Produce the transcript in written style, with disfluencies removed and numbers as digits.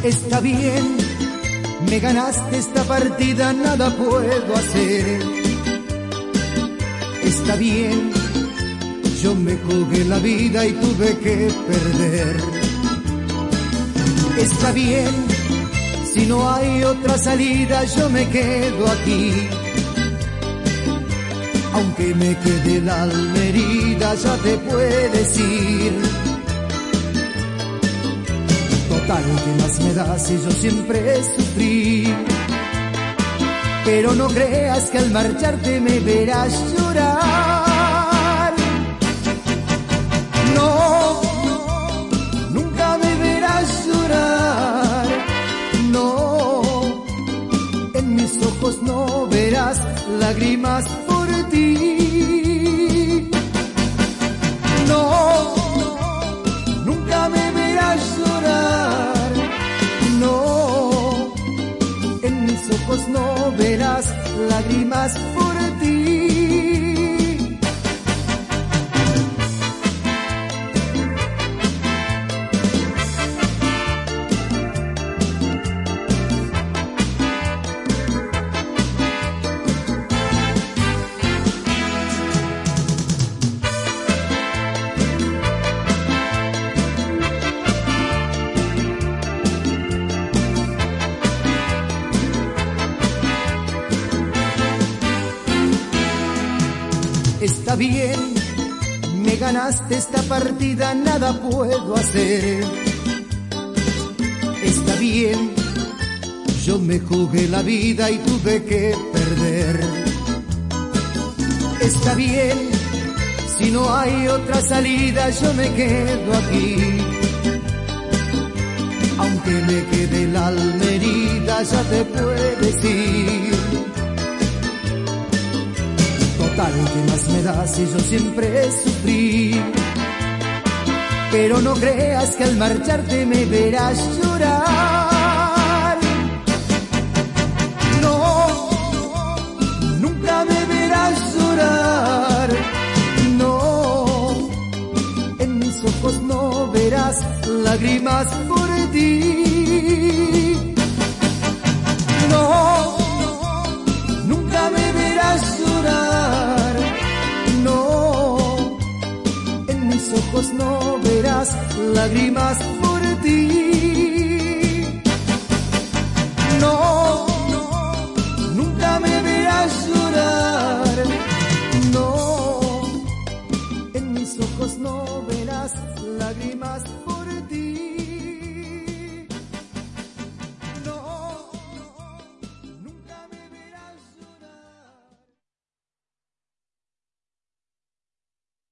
Está bien, me ganaste esta partida, nada puedo hacer. Está bien, yo me jugué la vida y tuve que perder. Está bien, si no hay otra salida yo me quedo aquí. Aunque me quede el alma herida, ya te puedes ir. Total, ¿qué más me da si yo siempre sufrí? Pero no creas que al marcharte me verás llorar. No, nunca me verás llorar. No, en mis ojos no verás lágrimas por ti. No, nunca me verás llorar. No, en mis ojos no verás lágrimas por ti. Está bien, me ganaste esta partida, nada puedo hacer. Está bien, yo me jugué la vida y tuve que perder. Está bien, si no hay otra salida yo me quedo aquí. Aunque me quede el alma herida, ya te puedes ir. Total, ¿qué más me da si yo siempre sufrí? Pero no creas que al marcharte me verás llorar. No, nunca me verás llorar. No, en mis ojos no verás lágrimas por ti. No, nunca me verás llorar. No, en mis ojos no verás lágrimas por ti. No, nunca me verás llorar. No, en mis ojos no verás lágrimas por ti.